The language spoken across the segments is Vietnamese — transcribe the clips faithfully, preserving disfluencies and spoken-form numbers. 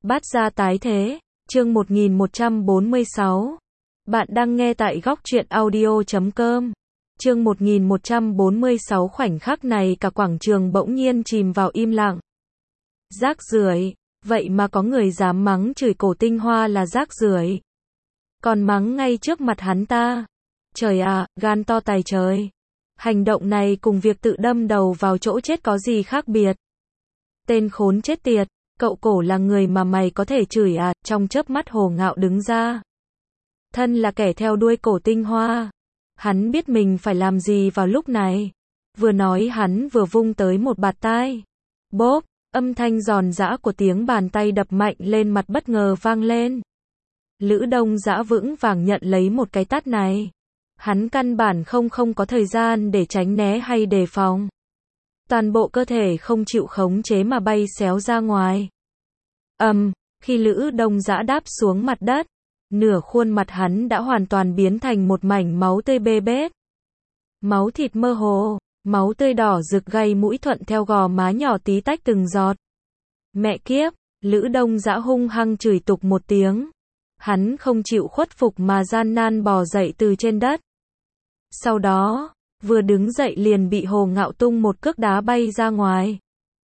Bát gia tái thế, chương một nghìn một trăm bốn mươi sáu. Bạn đang nghe tại góc truyện audio chấm com. Chương một nghìn một trăm bốn mươi sáu. Khoảnh khắc này cả quảng trường bỗng nhiên chìm vào im lặng. Rác rưởi, vậy mà có người dám mắng chửi Cổ Tinh Hoa là rác rưởi. Còn mắng ngay trước mặt hắn ta. Trời ạ, gan to tài trời. Hành động này cùng việc tự đâm đầu vào chỗ chết có gì khác biệt. Tên khốn chết tiệt, cậu Cổ là người mà mày có thể chửi à? Trong chớp mắt Hồ Ngạo đứng ra. Thân là kẻ theo đuôi Cổ Tinh Hoa. Hắn biết mình phải làm gì vào lúc này. Vừa nói hắn vừa vung tới một bạt tai. Bốp, âm thanh giòn giã của tiếng bàn tay đập mạnh lên mặt bất ngờ vang lên. Lữ Đông Dã vững vàng nhận lấy một cái tát này. Hắn căn bản không không có thời gian để tránh né hay đề phòng. Toàn bộ cơ thể không chịu khống chế mà bay xéo ra ngoài. Ầm, um, khi Lữ Đông Dã đáp xuống mặt đất, nửa khuôn mặt hắn đã hoàn toàn biến thành một mảnh máu tươi bê bết. Máu thịt mơ hồ, máu tươi đỏ rực gây mũi thuận theo gò má nhỏ tí tách từng giọt. Mẹ kiếp, Lữ Đông Dã hung hăng chửi tục một tiếng. Hắn không chịu khuất phục mà gian nan bò dậy từ trên đất. Sau đó, vừa đứng dậy liền bị Hồ Ngạo tung một cước đá bay ra ngoài.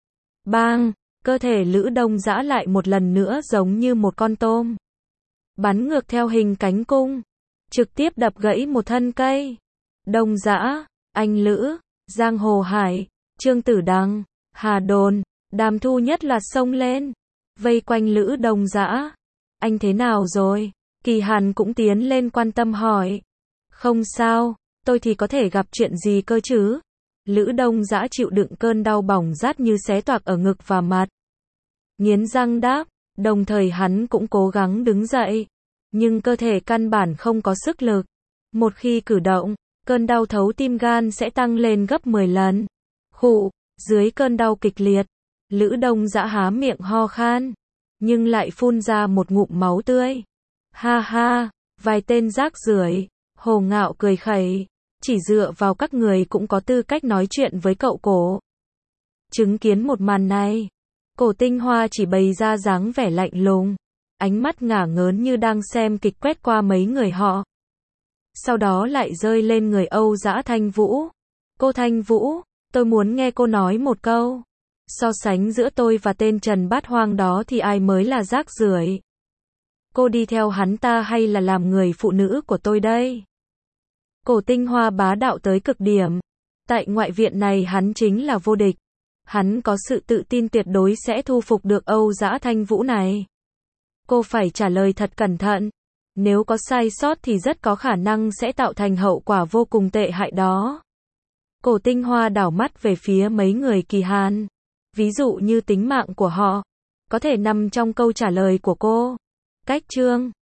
Bang, cơ thể Lữ Đông Dã lại một lần nữa giống như một con tôm. Bắn ngược theo hình cánh cung, trực tiếp đập gãy một thân cây. Đông Dã, anh Lữ, Giang Hồ Hải, Trương Tử Đăng, Hà Đồn, Đàm Thu Nhất là xông lên, vây quanh Lữ Đông Dã. Anh thế nào rồi? Kỳ Hàn cũng tiến lên quan tâm hỏi. Không sao, tôi thì có thể gặp chuyện gì cơ chứ? Lữ Đông Dã chịu đựng cơn đau bỏng rát như xé toạc ở ngực và mặt. Nghiến răng đáp, đồng thời hắn cũng cố gắng đứng dậy. Nhưng cơ thể căn bản không có sức lực. Một khi cử động, cơn đau thấu tim gan sẽ tăng lên gấp mười lần. Khụ, dưới cơn đau kịch liệt, Lữ Đông Dã há miệng ho khan, nhưng lại phun ra một ngụm máu tươi. Ha ha, vài tên rác rưởi. Hồ Ngạo cười khẩy, chỉ dựa vào các người cũng có tư cách nói chuyện với cậu Cổ. Chứng kiến một màn này, Cổ Tinh Hoa chỉ bày ra dáng vẻ lạnh lùng, ánh mắt ngả ngớn như đang xem kịch quét qua mấy người họ. Sau đó lại rơi lên người Âu Dã Thanh Vũ. Cô Thanh Vũ, tôi muốn nghe cô nói một câu. So sánh giữa tôi và tên Trần Bát Hoang đó thì ai mới là rác rưởi? Cô đi theo hắn ta hay là làm người phụ nữ của tôi đây? Cổ Tinh Hoa bá đạo tới cực điểm. Tại ngoại viện này hắn chính là vô địch. Hắn có sự tự tin tuyệt đối sẽ thu phục được Âu Dã Thanh Vũ này. Cô phải trả lời thật cẩn thận. Nếu có sai sót thì rất có khả năng sẽ tạo thành hậu quả vô cùng tệ hại đó. Cổ Tinh Hoa đảo mắt về phía mấy người Kỳ Hàn. Ví dụ như tính mạng của họ, có thể nằm trong câu trả lời của cô. Cách chương